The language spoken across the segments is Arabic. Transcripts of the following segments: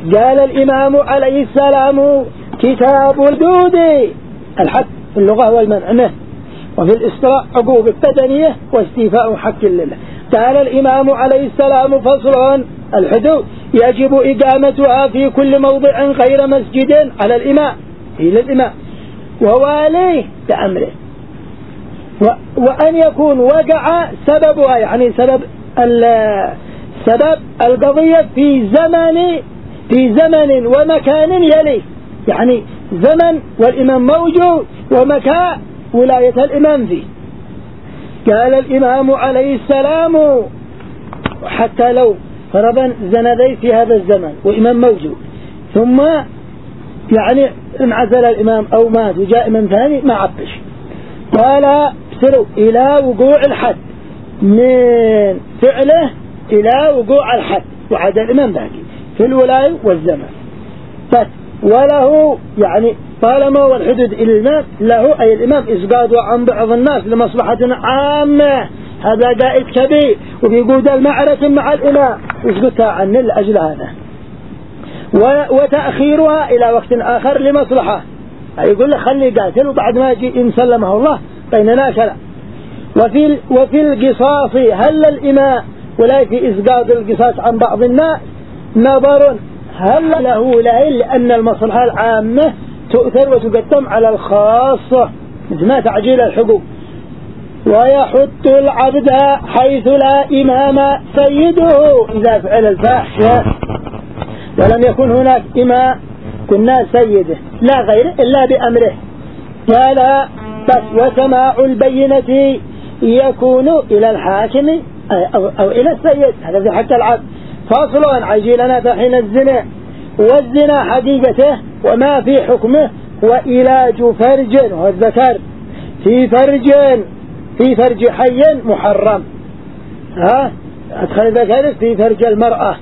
قال الإمام عليه السلام كتاب الحدود، الحد في اللغة والمنع منه، وفي الاصطلاح عقوق البدنية واستيفاء حق لله. قال الإمام عليه السلام فصل: الحدود يجب إقامتها في كل موضع غير مسجد على الإمام إلى الإمام وواليه بأمره، وأن يكون وقع سببها، يعني سبب القضية في زمن ومكان يليه، يعني زمن والإمام موجود ومكان ولاية الإمام فيه. قال الإمام عليه السلام حتى لو فرضا زندي في هذا الزمن وإمام موجود، ثم يعني انعزل الإمام أو مات وجاء إمام ثاني ما عبش، قال سروا إلى وقوع الحد من فعله إلى وقوع الحد وعاد الإمام باقي في الولاية والزمن. وله يعني طالما والحدود إلى الإمام له أي الإمام إسقاطه عن بعض الناس لمصلحة عامة، هذا قائد كبير وبيقود المعركة مع الإمام يسقطها عنه لأجل هذا، وتأخيرها إلى وقت آخر لمصلحة، يقول له خلي قاتل وبعد ما يجي إن سلمه الله بيننا كلام. وفي القصاص هل الإمام ولا في إسقاط القصاص عن بعض الناس نظر هل له ولاية، لأن المصلحة العامة تؤثر وتقدم على الخاصة مثل ما تعجيل الحقوق. ويحط العبد حيث لا إمام سيده إذا فعل الفاحشة ولم يكن هناك إمام كنا سيده لا غيره إلا بأمره. قال بس وسماع البينة يكون إلى الحاكم أو إلى السيد، هذا في حق العبد. فاصل عجيلنا فحين الزنا، والزنا حقيقته وما في حكمه وإلاج فرج والذكر في فرج حي محرم، أدخل ذكر في فرج المرأة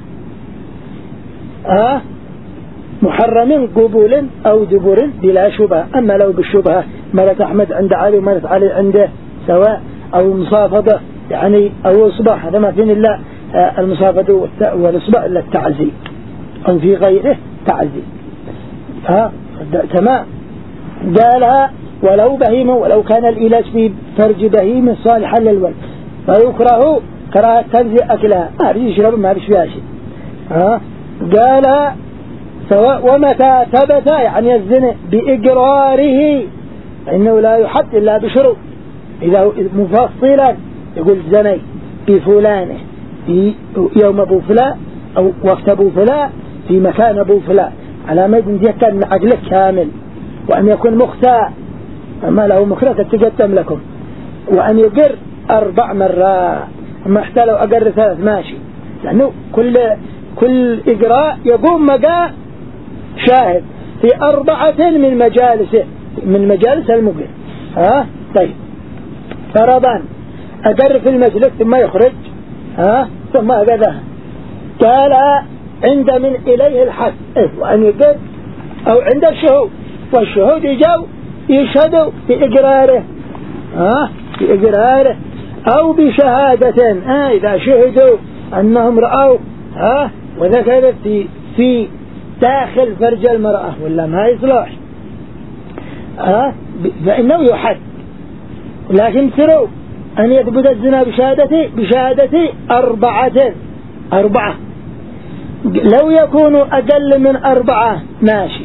محرم قبول أو دبر بلا شبهة. أما لو بالشبهة مرت أحمد عند علي ومرت علي عنده سواء، أو المصافدة يعني أو إصباح، هذا ما فين إلا المصافدة والإصباح إلا التعزي، أو في غيره تعزي تمام. قالها ولو بهيمة، ولو كان الإلاج في فرج بهيمة صالحا للولد فيكره كراهة تنزي أكلها، ما بيش يشرب ما بيش فيها شيء. قال سواء ومتى ثبت يعني الزنا بإقراره إنه لا يحد إلا بشروط، إذا مفصلا يقول زني بفلانه في يوم أبو فلان أو وقت أبو فلان في مكان أبو فلان على ما يكون عقلك كامل، وأن يكون مختار أما له مخرج تقدم لكم، وأن يقر 4 مرات، أما حتى لو أقر 3 ماشي، لأنه كل إقراء يقوم مقام شاهد في 4 من مجالس المقر. طيب فرضا أقر في المجلس ثم يخرج ثم أقرها، قال عند من إليه الحد وأن يقر أو عند الشهود، والشهود يشهدوا بإقراره أو بشهادة إذا شهدوا أنهم رأوا وذكرت في داخل فرج المرأة ولا ما يصلح فإنه يحد. لكن سروا أن يثبت الزنا بشهادة 4 لو يكونوا أقل من 4 ماشي،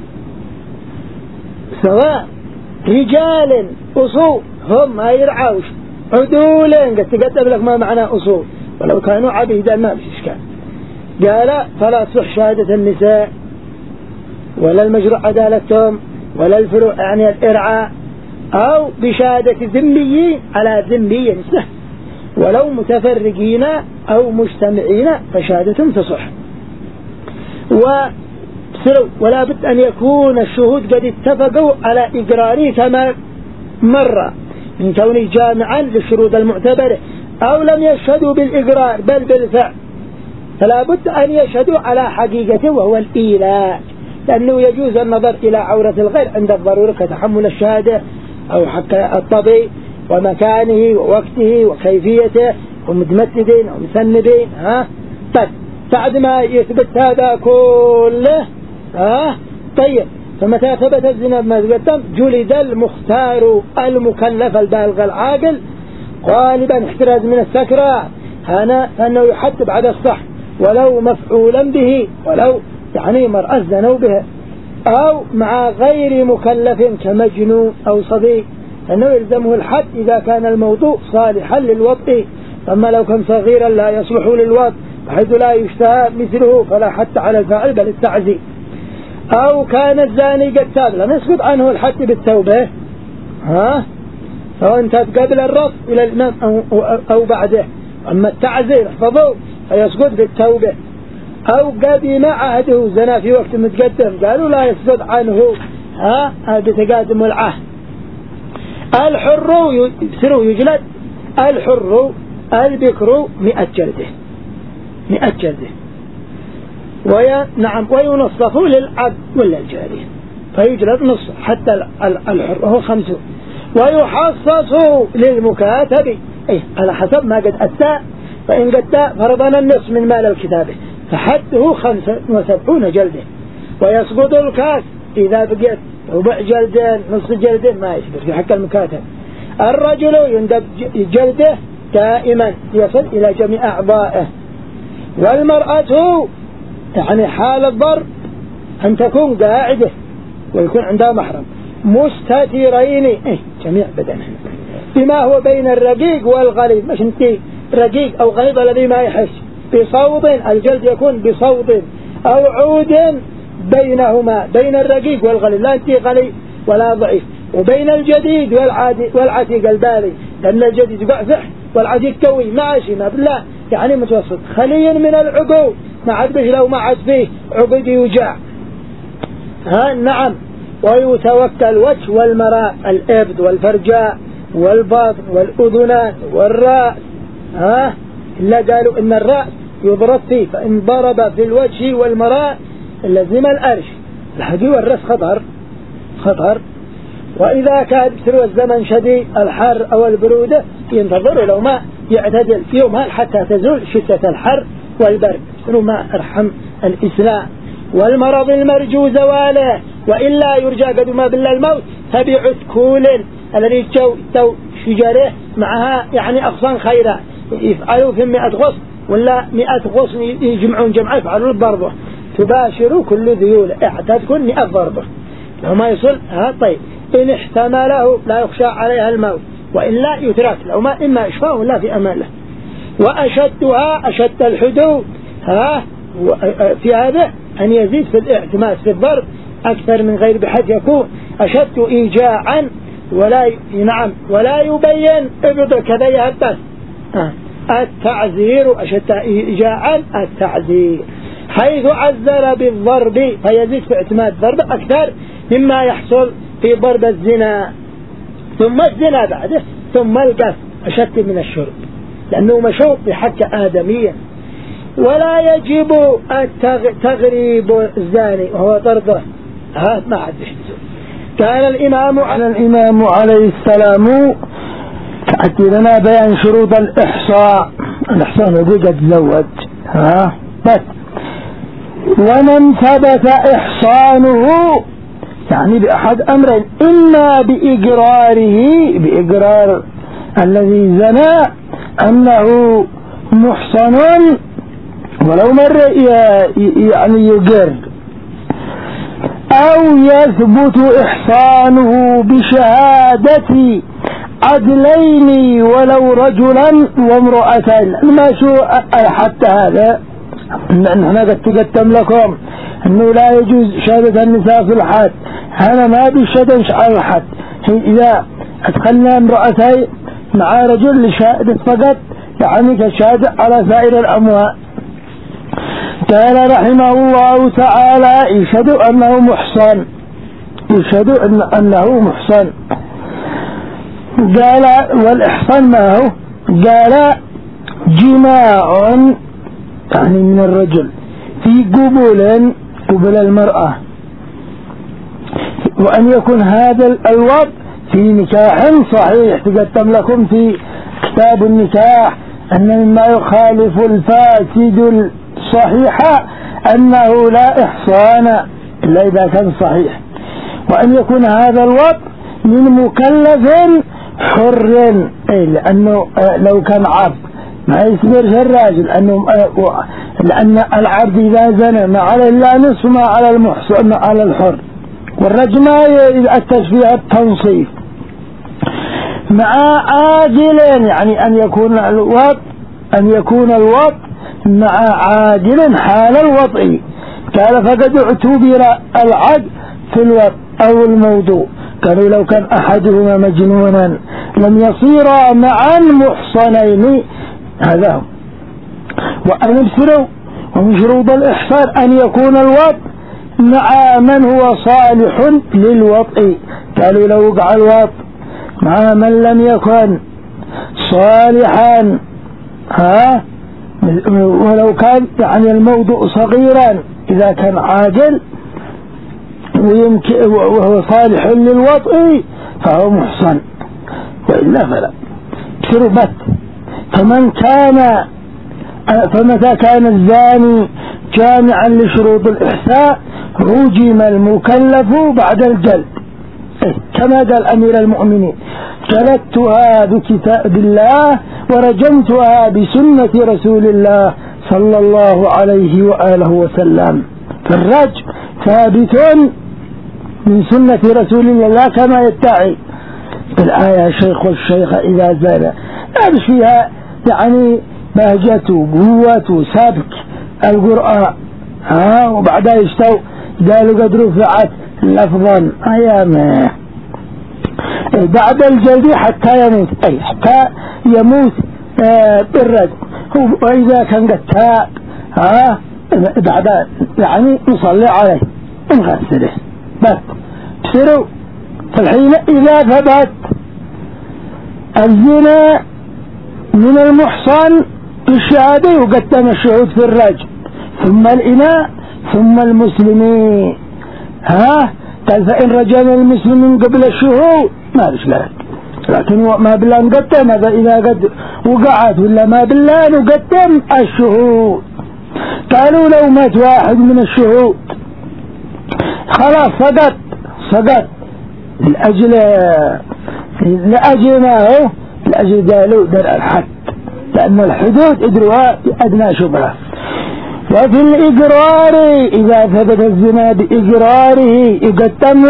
سواء رجال أصول هم ما يرعوش عدولين قد تقدم لك ما معنى أصول، ولو كانوا عبيدا ما فيش إشكال. قال فلا تصح شهادة النساء ولا المجروح عدالتهم ولا الفروع يعني الإرعاء، أو بشهادة ذميين على ذمي نساء، ولو متفرقين أو مجتمعين فشهادتهم تصح. ولا بد أن يكون الشهود قد اتفقوا على إقراره كما مر من كونه جامعا للشروط المعتبرة، أو لم يشهدوا بالإقرار بل بالفعل، فلا بد أن يشهدوا على حقيقته وهو الإيلاج، لأنه يجوز النظر إلى عورة الغير عند الضرورة كتحمل الشهادة أو حق الطبي ومكانه ووقته وكيفيته ومتمددين أو مسندين. طيب بعد ما يثبت هذا كله طيب، فمتى ثبت الزنا بما تقدم جلد المختار المكلف البالغ العاقل غالبا احتراز من السكرة هنا، فأنه يحد بعد الصح ولو مفعولا به، ولو يعني مرأة زنوا به، أو مع غير مكلف كمجنون أو صبي فإنه يلزمه الحد إذا كان الموضوع صالحا للوطء. أما لو كان صغيرا لا يصلح للوطء بحيث لا يشتهى مثله فلا حد على الفاعل بل التعزير. أو كان الزاني قد تاب لم يسقط عنه الحد بالتوبة سواء انتهت قبل الرفض إلى الإمام أو بعده. أما التعزير احفظوا فيسقط بالتوبة. أو قدم عهده زنا في وقت متقدم قالوا لا يسقط عنه بتقادم العهد. الحر يجلد الحر البكر 100 جلده 100 جلده نعم وينصف للعبد ولا الجارية فيجلد نصف حتى الحر وهو 50. ويحصص للمكاتب على حسب ما قد أتى، فإن قد فرضنا النصف من مال الكتابة فحده 75 جلده. ويسقط الكاس إذا بقيت ربع جلدين نصف جلدين ما يسقط في حق المكاتب. الرجل يندب جلده دائما يصل إلى جميع أعضائه. والمرأة يعني حال الضرب أن تكون قاعدة ويكون عندها محرم مستترين جميع بدنها بما هو بين الرقيق والغليظ، مش انتي رقيق أو غليظ الذي ما يحس، بصوت الجلد يكون بصوت أو عود بينهما بين الرقيق والغليظ، لا انتي غليظ ولا ضعيف، وبين الجديد والعتيق البالي، لأن الجديد يقعفح والعتيق قوي ماشي ما بالله يعني متوسط، خلي من العقود ما عاد به لو ما عاد فيه عقد يوجع نعم. ويتوكل الوجه والمراء الإبد والفرجاء والباطن والأذنان والرأس إلا قالوا إن الرأس يضرب فيه، فإن ضرب في الوجه والمراء لزم الأرش الحدي والرأس خطر. وإذا كان بسرو الزمن شديد الحر أو البرودة ينتظر لو ما يعتدل يومها حتى تزول شدة الحر والبرد، بسرو ما أرحم الإسلام. والمرض المرجو زواله وإلا يرجى قدما بالله الموت تبع كول الذي تو شجره معها يعني أغصان خيرا يفعلوا في 100 غصن ولا 100 غصن يجمعون جمعة يفعلوا الضربة تباشروا كل ذيولة تكون 100 ضربة لو ما يصل طيب إن احتمله لا يخشى عليها الموت وإلا يترك لو ما إما إشفاء ولا في أمانه. وأشدها أشد الحدود في هذا أن يزيد في الاعتماد في الضرب أكثر من غير بحيث يكون أشد إيجاعا نعم ولا يبين ابدا كذا يهبس التعذير أشد إيجاعا التعذير حيث عذر بالضرب فيزيد في اعتماد الضرب أكثر مما يحصل في ضرب الزنا، ثم الزنا بعده ثم القتل أشد من الشرب لأنه مشروط بحق آدمية. ولا يجب تغريب الزاني وهو طرده ما عاد كان الإمام عليه السلام تأتي لنا بيان شروط الإحصاء الذي قد زوج بس. ومن ثبت إحصانه يعني بأحد أمرين، إما بإقرار الذي زنى أنه محصن ولو مرة يعني يقر، أو يثبت إحصانه بشهادة عدلين ولو رجلا وامرأتين. ما شو حتى هذا نحن قد تقدم لكم أنه لا يجوز شهادة النساء في الحد، أنا ما بشهدش على الحد إذا أدخلنا امرأتين مع رجل لشهادة فقط يعني كشهادة على سائر الأموال. قال رحمه الله تعالى يشهد أنه محصن. قال والإحصان ما هو؟ قال جماع يعني من الرجل في قبل المرأة، وأن يكون هذا الوضع في نكاح صحيح. تقدم لكم في كتاب النكاح أن مما يخالف الفاسد الصحيح أنه لا إحصان إلا إذا كان صحيح، وأن يكون هذا الوطء من مكلف حر، لأنه لو كان عبد ما يصبرش الراجل، لأن العبد إذا زنى ما عليه إلا نصف ما على المحصن على الحر، والرجل ما يأتش فيها التنصيف. مع عاجل يعني أن يكون الوطء مع عاجل حال الوطء. قال فقد اعتبر العد في الوطء أو الموضوع. قالوا لو كان أحدهما مجنونا لم يصيرا معا محصنين. هذا هو. وأن يبصروا ومن شروط الإحصان أن يكون الوطء مع من هو صالح للوطء. قالوا لو وقع الوطء مع من لم يكن صالحا ولو كان يعني الموضوع صغيرا إذا كان عاجل وهو صالح للوطء فهو محصن، وإلا فلا. بسربت فمتى كان الزاني جامعا لشروط الإحساء رجم المكلف بعد الجلد، كما قال أمير المؤمنين جلدتها بكتاب الله ورجمتها بسنة رسول الله صلى الله عليه وآله وسلم. فالرجم ثابت من سنة رسول الله كما يدعي الآية الشيخ والشيخة إذا زال، لا مش فيها يعني بهجة وقوة وسبك القرآن وبعدها يشتو قالوا قد رفعت لفظا أيامه بعد الجلد حتى يموت، أي حتى يموت بالرجم. وإذا كان قد تاب بعد يعني نصلي عليه ونغسله بس. بسروا فالحين إذا ثبت الزنا من المحصن بالشهادة يقدم الشهود في الرجم ثم الإناء ثم المسلمين. قال فإن رجم المسلمين قبل الشهود ما ليش لك، لكن ما بالله نقدم هذا إذا قد وقعت ولا ما بالله نقدم الشهود. قالوا لو مات واحد من الشهود خلاص سقط لأجل ما هو لأجل قالوا درء الحد، لأن الحدود ادروا أدنى شبهة. وفي الإقرار إذا ثبت الزنا بإقراره يقدم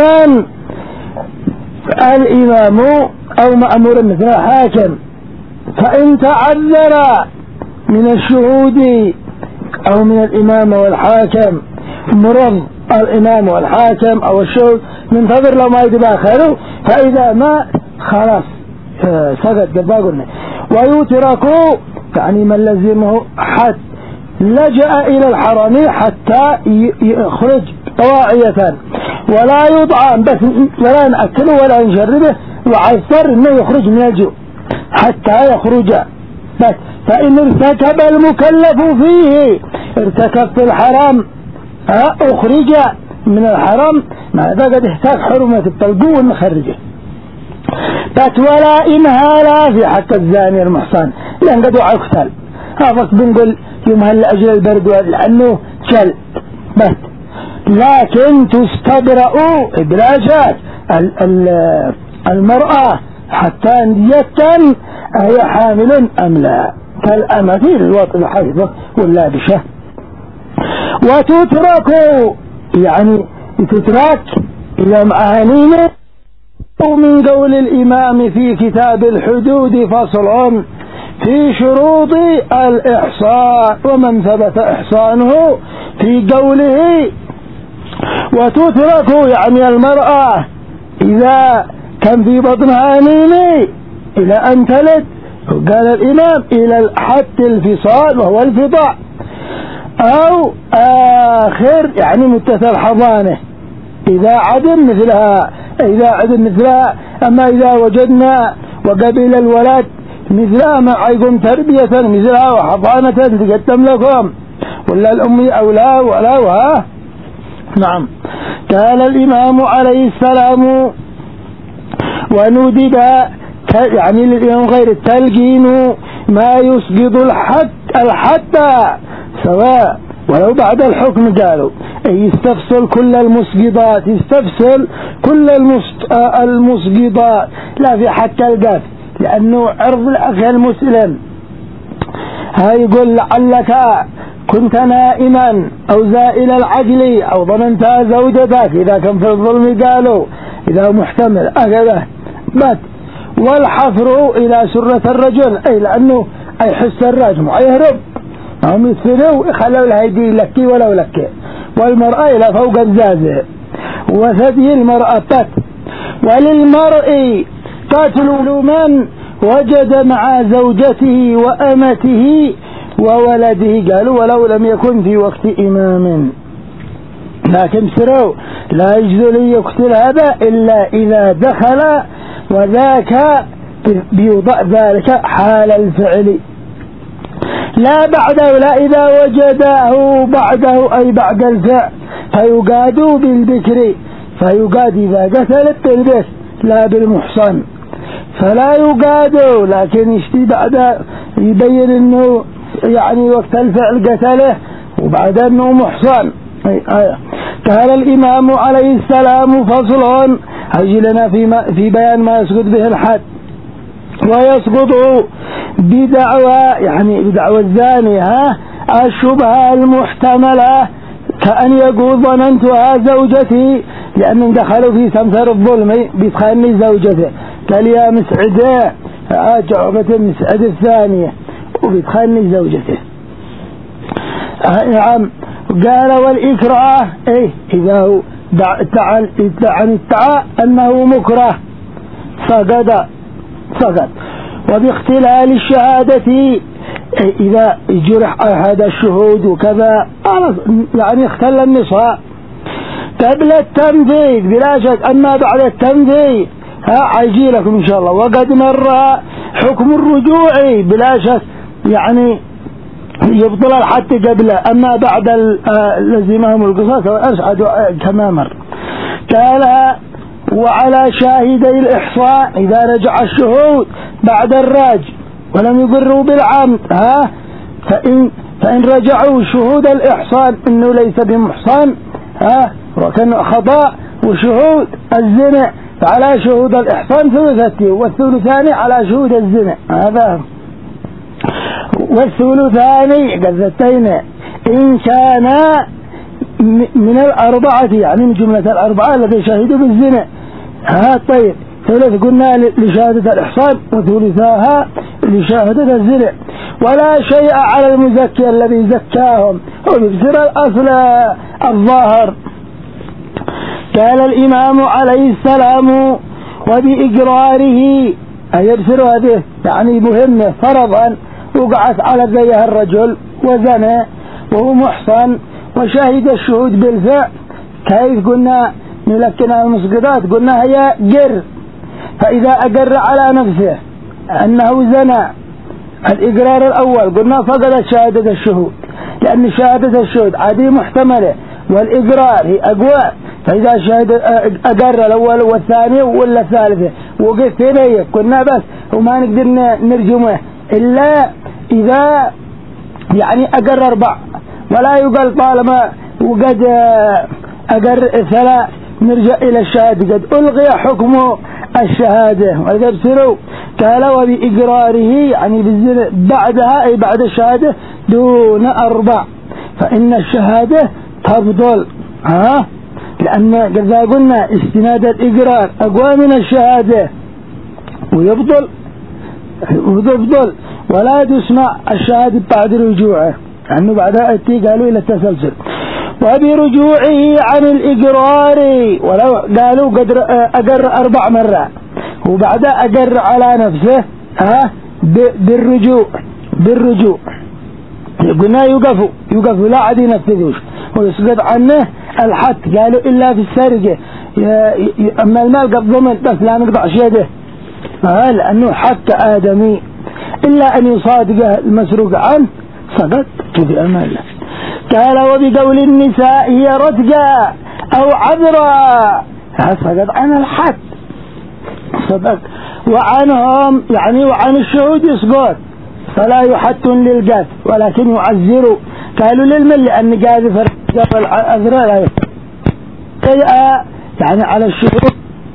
الإمام أو مأمور مثل حاكم. فإن تعذر من الشهود أو من الإمام والحاكم مرض الإمام والحاكم أو الشهود منتظر لو ما يتباخروا، فإذا ما خلاص سقط قباقنا. ويتركوا يعني من لزمه حد لجأ إلى الحرم حتى يخرج طواعية ولا يطعم بس ولا نأكله ولا نشربه، وعسر انه يخرج من الجوع حتى يخرج بس. فإن ارتكب المكلف فيه ارتكب في الحرام اخرج من الحرام، ماذا قد احتاج حرمة الطلقوه ونخرجه بس. ولا إمهالا في حق الزاني المحصن لأن قد وعى اقتل هذا بنقول يمهل لأجل البرد لأنه جلد بس. لكن تستبرأ إبراجات المرأة حتى يتم هي حامل أم لا، كالأمة الوطء الحيضة واللابشة. وتترك يعني تترك إلى معانيه. ومن قول الإمام في كتاب الحدود فصل في شروط الإحصان ومن ثبت إحصانه في قوله وتترك يعني المرأة إذا كان في بطنها أنين إلى أن تلد، قال الإمام إلى حد الفصال وهو الفضاء أو آخر يعني متصل حضانه إذا عدم مثلها. أما إذا وجدنا وقبل الولد مثلها معكم تربية مثلها وحضانة تقدم لكم ولا الأم أولى ولا نعم. قال الإمام عليه السلام وندب يعني للإمام غير التلقين ما يسقط الحد سواء ولو بعد الحكم قالوا يستفصل كل المسقطات، يستفصل كل المسقطات لا في حتى القتل، لأنه عرض الأخ المسلم. هاي يقول لعلك كنت نائما أو زائل العقل أو ظننت زوجتك، إذا كان في الظلم قالوا إذا محتمل هكذا بات. والحفر إلى سرة الرجل، أي لأنه يحس الرجم ويهرب، هم يثنوا يخلوا الهيدي لكي ولو لكي. والمرأة إلى فوق الزازة، وثدي المرأة قتل. وللمرء قتل من وجد مع زوجته وأمته وولده، قالوا ولو لم يكن في وقت إمام، لكن سروا لا يجوز لي يقتل هذا إلا إذا دخل، وذاك بيوضع ذلك حال الفعل لا بعده، لا إذا وجده بعده أي بعد الفعل. فيقاد بالبكر، فيقاد إذا قتلت بالبكر لا بالمحصن، فلا يقاد، لكن يشتي بعد يبين انه يعني وقت الفعل قتله وبعد انه محصن. قال الإمام عليه السلام فصل، هيجي لنا في بيان ما يسقط به الحد. ويسقط بدعوى، يعني بدعوى الزاني الشبهة المحتملة، كأن يقول ظننتها زوجتي، لأنهم دخلوا في سمسر الظلم بيتخاني زوجته، قال يا مسعدة جعبة مسعد الثانية وبيتخاني زوجته. نعم. قال والإكراه إذا هو ادعى أنه مكره فقد. وباختلال الشهادة، إذا جرح أحد الشهود وكذا يعني اختل النصاء قبل التنفيذ بلا شك. أما بعد التنفيذ عيجي لكم إن شاء الله. وقد مر حكم الرجوع بلا شك، يعني يبطل الحد قبله. أما بعد لزمهم القصاص والأرشد كما مر. قال وعلى شاهدي الإحصاء إذا رجع الشهود بعد الراج ولم يقروا بالعمد فإن رجعوا شهود الإحصان إنه ليس بمحصن وكان خطأ، وشهود الزنا فعلى شهود الإحصان ثلثته، والثلثان على شهود الزنا هذا. والثلثان قذتين إن كان من الأربعة، يعني من جملة الأربعة الذي شهدوا بالزنا. طيب ثلث قلنا لشهادة الإحصان وثلثاها لشهادة الزنا. ولا شيء على المزكي الذي زكاهم، وبيبصر الأصل الظاهر. قال الإمام عليه السلام وبإقراره أن يبصر هذه يعني مهمة فرضا وقعت على ذيه الرجل وزنى وهو محصن وشهد الشهود بالفعل. كيف قلنا نلكنا المسقطات؟ قلنا هي قر، فإذا أقر على نفسه أنه زنى الإقرار الأول قلنا فقدت شهادة الشهود، لأن شهادة الشهود عادي محتملة والإقرار هي أقوى. فإذا شهد أقر الأول والثاني ولا الثالثة وقفت هنا قلنا بس وما نقدر نرجمه إلا إذا يعني أقر 4 ولا يقال طالما وقد أقر 3 نرجع إلى الشهادة قد ألغي حكم الشهادة. وإذا بسروا قال وبإقراره يعني بالزنا بعدها أي بعد الشهادة دون 4 فإن الشهادة تفضل لأن إذا قلنا استناد الإقرار أقوى من الشهادة ويفضل ولا تسمع الشهادة بعد رجوعه، لأنه بعدها قالوا إلى التسلسل. وبرجوعه عن الإقرار ولو قالوا قد أقر 4 مرات وبعدها أقر على نفسه بالرجوع قلنا يوقفوا لا عاد ينفذوش ويسقط عنه الحد. قالوا إلا في السرقة، أما المال قد ضمن بس لا نقطع يده لأنه حق آدمي إلا أن يصادق المسروق عنه سقط في أمان الله. قال وبقول النساء هي رتقى أو عذراء سقط عن الحد صدق. وعنهم يعني وعن الشهود يسقط فلا يحد للقتل ولكن يعزر قالوا للمن لأن قاذف الأذرار يعني على الشهود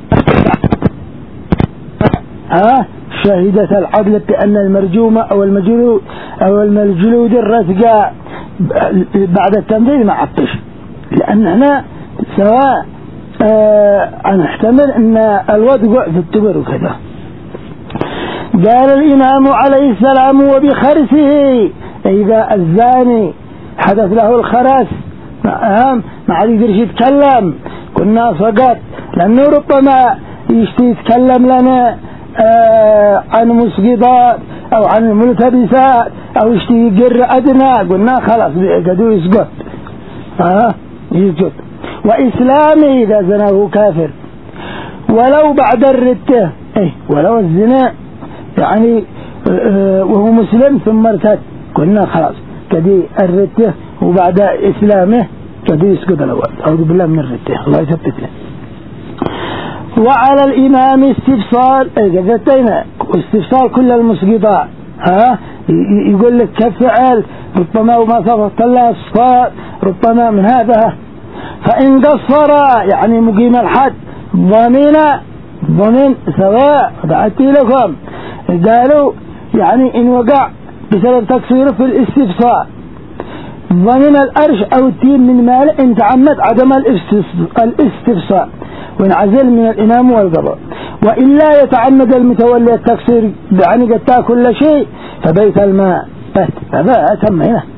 شهدت العدل بأن المرجومة أو المجلود الرثقى بعد التنفيذ ما عطش، لأن هنا سواء نحتمل أن الوضع في التبر وكذا. قال الإمام عليه السلام وبخرسه، إذا الزاني حدث له الخرس ما عاد يقدر يتكلم، كنا فقط لأنه ربما يتكلم لنا عن مسقطات أو عن الملتبسات أو يقر أدنى، قلنا خلاص قدو يسقط يسقط. وإسلامه إذا زناه كافر ولو بعد الردة، ولو الزنا يعني وهو مسلم ثم ارتد، قلنا خلاص كدي الردة وبعد إسلامه كدي يسقط الأول. أعوذ بالله من الردة، الله يثبتنا. وعلى الإمام استفصال استفصال كل المسقطات، يقول لك كفعل ربما وما صفت الله الصفات ربما من هذا. فإن قصر يعني مقيم الحد ضمن سواء دعتي لكم، قالوا يعني إن وقع بسبب تقصيره في الاستفصال ضمن الأرش أو التين من مال إن تعمد عدم الاستفصال وانعزل من الإمام والقضاء، وإلا يتعمد المتولي التقصير يعني قد كل شيء فبيت الماء هذا تم هنا.